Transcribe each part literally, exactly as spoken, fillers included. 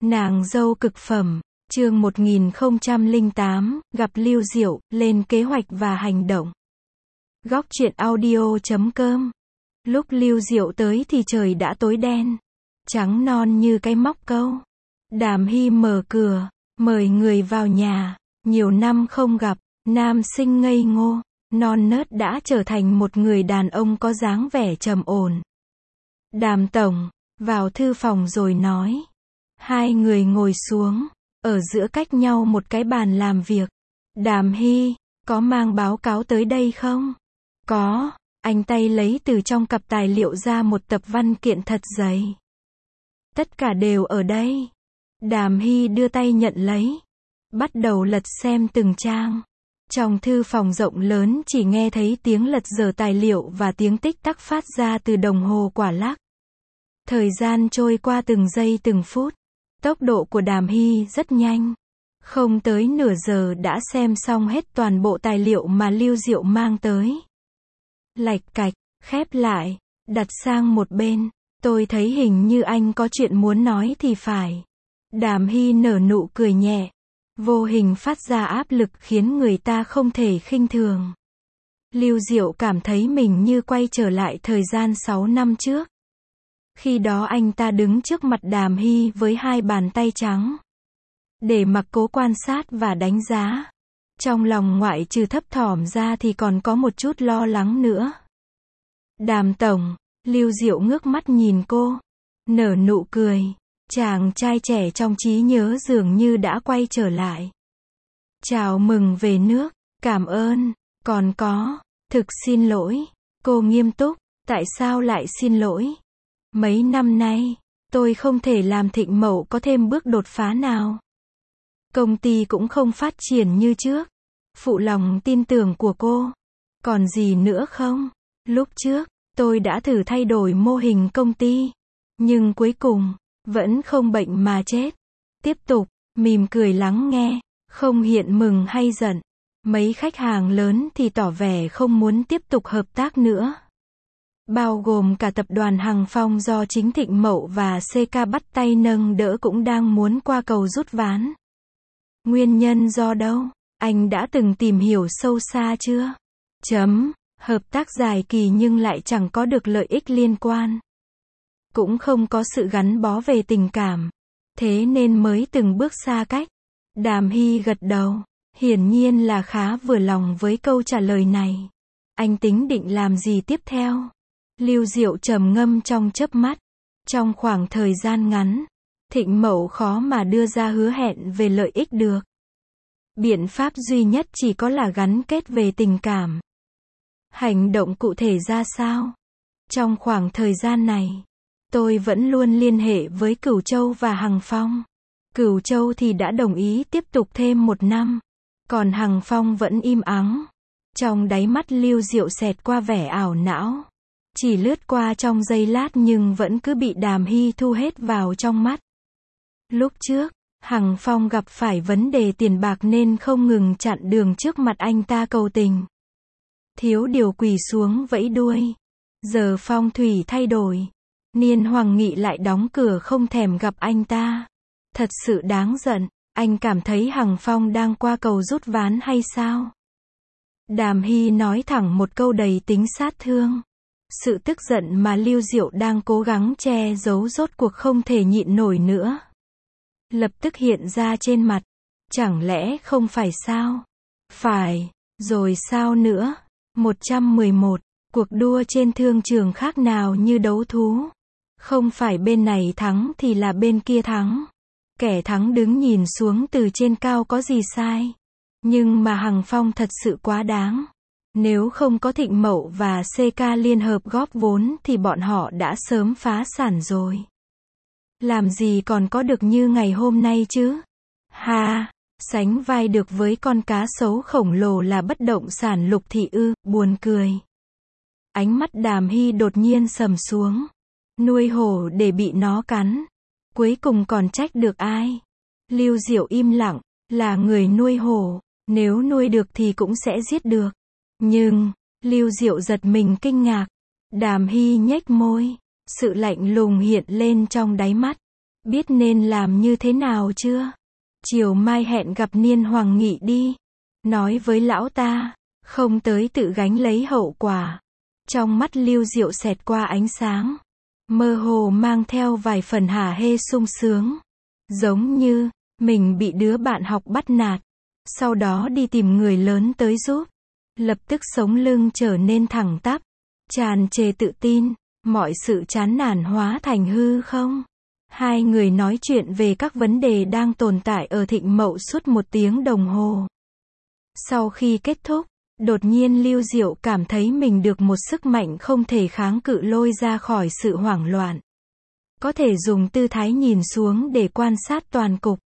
Nàng dâu cực phẩm, chương một nghìn không trăm lẻ tám, gặp Lưu Diệu, lên kế hoạch và hành động. Góc truyện audio chấm com. Lúc Lưu Diệu tới thì trời đã tối đen, trắng non như cái móc câu. Đàm Hy mở cửa, mời người vào nhà. Nhiều năm không gặp, nam sinh ngây ngô, non nớt đã trở thành một người đàn ông có dáng vẻ trầm ổn. Đàm tổng, vào thư phòng rồi nói. Hai người ngồi xuống, ở giữa cách nhau một cái bàn làm việc. Đàm Hy, có mang báo cáo tới đây không? Có, anh tay lấy từ trong cặp tài liệu ra một tập văn kiện thật dày. Tất cả đều ở đây. Đàm Hy đưa tay nhận lấy, bắt đầu lật xem từng trang. Trong thư phòng rộng lớn chỉ nghe thấy tiếng lật dở tài liệu và tiếng tích tắc phát ra từ đồng hồ quả lắc. Thời gian trôi qua từng giây từng phút. Tốc độ của Đàm Hy rất nhanh. Không tới nửa giờ đã xem xong hết toàn bộ tài liệu mà Lưu Diệu mang tới. Lạch cạch, khép lại, đặt sang một bên. Tôi thấy hình như anh có chuyện muốn nói thì phải. Đàm Hy nở nụ cười nhẹ, vô hình phát ra áp lực khiến người ta không thể khinh thường. Lưu Diệu cảm thấy mình như quay trở lại thời gian sáu năm trước. Khi đó anh ta đứng trước mặt Đàm Hy với hai bàn tay trắng, để mặc cố quan sát và đánh giá. Trong lòng ngoại trừ thấp thỏm ra thì còn có một chút lo lắng nữa. Đàm tổng, Lưu Diệu ngước mắt nhìn cô, nở nụ cười. Chàng trai trẻ trong trí nhớ dường như đã quay trở lại. Chào mừng về nước, cảm ơn, còn có, thực xin lỗi. Cô nghiêm túc, tại sao lại xin lỗi? Mấy năm nay, tôi không thể làm Thịnh Mậu có thêm bước đột phá nào. Công ty cũng không phát triển như trước. Phụ lòng tin tưởng của cô. Còn gì nữa không? Lúc trước, tôi đã thử thay đổi mô hình công ty. Nhưng cuối cùng, vẫn không bệnh mà chết. Tiếp tục, mỉm cười lắng nghe, không hiện mừng hay giận. Mấy khách hàng lớn thì tỏ vẻ không muốn tiếp tục hợp tác nữa. Bao gồm cả tập đoàn Hằng Phong do chính Thịnh Mậu và xê ca bắt tay nâng đỡ cũng đang muốn qua cầu rút ván. Nguyên nhân do đâu? Anh đã từng tìm hiểu sâu xa chưa? Chấm, hợp tác dài kỳ nhưng lại chẳng có được lợi ích liên quan. Cũng không có sự gắn bó về tình cảm. Thế nên mới từng bước xa cách. Đàm Hy gật đầu, hiển nhiên là khá vừa lòng với câu trả lời này. Anh tính định làm gì tiếp theo? Lưu Diệu trầm ngâm trong chớp mắt. Trong khoảng thời gian ngắn, Thịnh Mậu khó mà đưa ra hứa hẹn về lợi ích được. Biện pháp duy nhất chỉ có là gắn kết về tình cảm. Hành động cụ thể ra sao? Trong khoảng thời gian này, tôi vẫn luôn liên hệ với Cửu Châu và Hằng Phong. Cửu Châu thì đã đồng ý tiếp tục thêm một năm. Còn Hằng Phong vẫn im ắng. Trong đáy mắt Lưu Diệu xẹt qua vẻ ảo não. Chỉ lướt qua trong giây lát nhưng vẫn cứ bị Đàm Hy thu hết vào trong mắt. Lúc trước, Hằng Phong gặp phải vấn đề tiền bạc nên không ngừng chặn đường trước mặt anh ta cầu tình. Thiếu điều quỳ xuống vẫy đuôi. Giờ phong thủy thay đổi. Niên Hoàng Nghị lại đóng cửa không thèm gặp anh ta. Thật sự đáng giận. Anh cảm thấy Hằng Phong đang qua cầu rút ván hay sao? Đàm Hy nói thẳng một câu đầy tính sát thương. Sự tức giận mà Lưu Diệu đang cố gắng che giấu rốt cuộc không thể nhịn nổi nữa. Lập tức hiện ra trên mặt. Chẳng lẽ không phải sao? Phải, rồi sao nữa? một trăm mười một. Cuộc đua trên thương trường khác nào như đấu thú. Không phải bên này thắng thì là bên kia thắng. Kẻ thắng đứng nhìn xuống từ trên cao có gì sai. Nhưng mà Hằng Phong thật sự quá đáng. Nếu không có Thịnh Mậu và xê ca liên hợp góp vốn thì bọn họ đã sớm phá sản rồi. Làm gì còn có được như ngày hôm nay chứ? Ha, sánh vai được với con cá sấu khổng lồ là bất động sản Lục Thị ư, buồn cười. Ánh mắt Đàm Hy đột nhiên sầm xuống. Nuôi hổ để bị nó cắn. Cuối cùng còn trách được ai? Lưu Diệu im lặng, là người nuôi hổ. Nếu nuôi được thì cũng sẽ giết được. Nhưng, Lưu Diệu giật mình kinh ngạc. Đàm Hy nhếch môi. Sự lạnh lùng hiện lên trong đáy mắt. biết nên làm như thế nào chưa? Chiều mai hẹn gặp Niên Hoàng Nghị đi. Nói với lão ta, không tới tự gánh lấy hậu quả. Trong mắt Lưu Diệu xẹt qua ánh sáng, mơ hồ mang theo vài phần hả hê sung sướng. Giống như, mình bị đứa bạn học bắt nạt, sau đó đi tìm người lớn tới giúp. Lập tức sống lưng trở nên thẳng tắp, tràn trề tự tin, mọi sự chán nản hóa thành hư không. Hai người nói chuyện về các vấn đề đang tồn tại ở Thịnh Mậu suốt một tiếng đồng hồ. Sau khi kết thúc, đột nhiên Lưu Diệu cảm thấy mình được một sức mạnh không thể kháng cự lôi ra khỏi sự hoảng loạn. Có thể dùng tư thái nhìn xuống để quan sát toàn cục.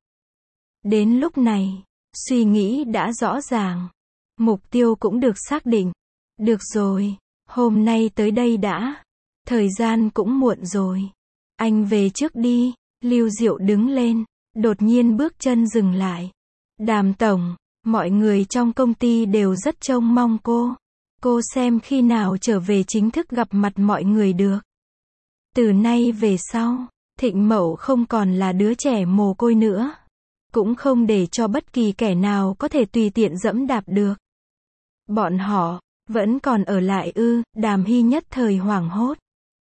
Đến lúc này, suy nghĩ đã rõ ràng. Mục tiêu cũng được xác định. Được rồi, hôm nay tới đây đã. Thời gian cũng muộn rồi. Anh về trước đi. Lưu Diệu đứng lên, đột nhiên bước chân dừng lại. Đàm tổng, mọi người trong công ty đều rất trông mong cô. Cô xem khi nào trở về chính thức gặp mặt mọi người được. Từ nay về sau, Thịnh Mậu không còn là đứa trẻ mồ côi nữa. Cũng không để cho bất kỳ kẻ nào có thể tùy tiện dẫm đạp được. Bọn họ, vẫn còn ở lại ư? Đàm Hy nhất thời hoảng hốt.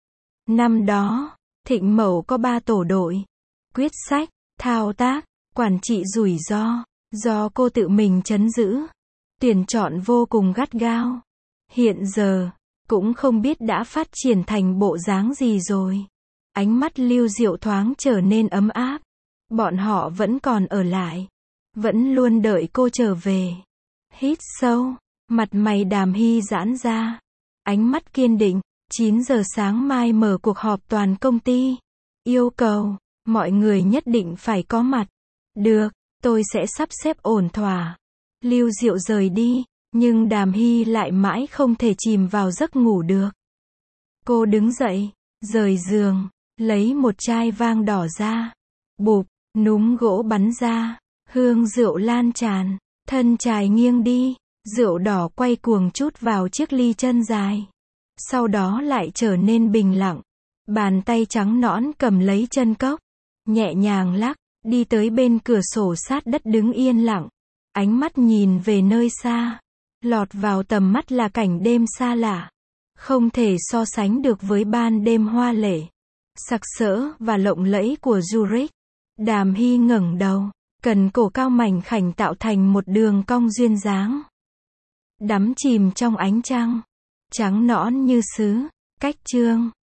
Năm đó, Thịnh Mậu có ba tổ đội. Quyết sách, thao tác, quản trị rủi ro, do cô tự mình trấn giữ. Tuyển chọn vô cùng gắt gao. Hiện giờ, cũng không biết đã phát triển thành bộ dáng gì rồi. Ánh mắt Lưu Diệu thoáng trở nên ấm áp. Bọn họ vẫn còn ở lại. Vẫn luôn đợi cô trở về. Hít sâu, mặt mày Đàm Hy giãn ra. Ánh mắt kiên định. chín giờ sáng mai mở cuộc họp toàn công ty. Yêu cầu, mọi người nhất định phải có mặt. Được, tôi sẽ sắp xếp ổn thỏa. Lưu Diệu rời đi, nhưng Đàm Hy lại mãi không thể chìm vào giấc ngủ được. Cô đứng dậy, rời giường, lấy một chai vang đỏ ra. Bụp, núm gỗ bắn ra, hương rượu lan tràn, thân chài nghiêng đi, rượu đỏ quay cuồng chút vào chiếc ly chân dài. Sau đó lại trở nên bình lặng. Bàn tay trắng nõn cầm lấy chân cốc, nhẹ nhàng lắc, đi tới bên cửa sổ sát đất đứng yên lặng. Ánh mắt nhìn về nơi xa. Lọt vào tầm mắt là cảnh đêm xa lạ. Không thể so sánh được với ban đêm hoa lệ, sặc sỡ và lộng lẫy của Zurich. Đàm Hy ngẩng đầu, cần cổ cao mảnh khảnh tạo thành một đường cong duyên dáng. Đắm chìm trong ánh trăng, trắng nõn như sứ, cách chương.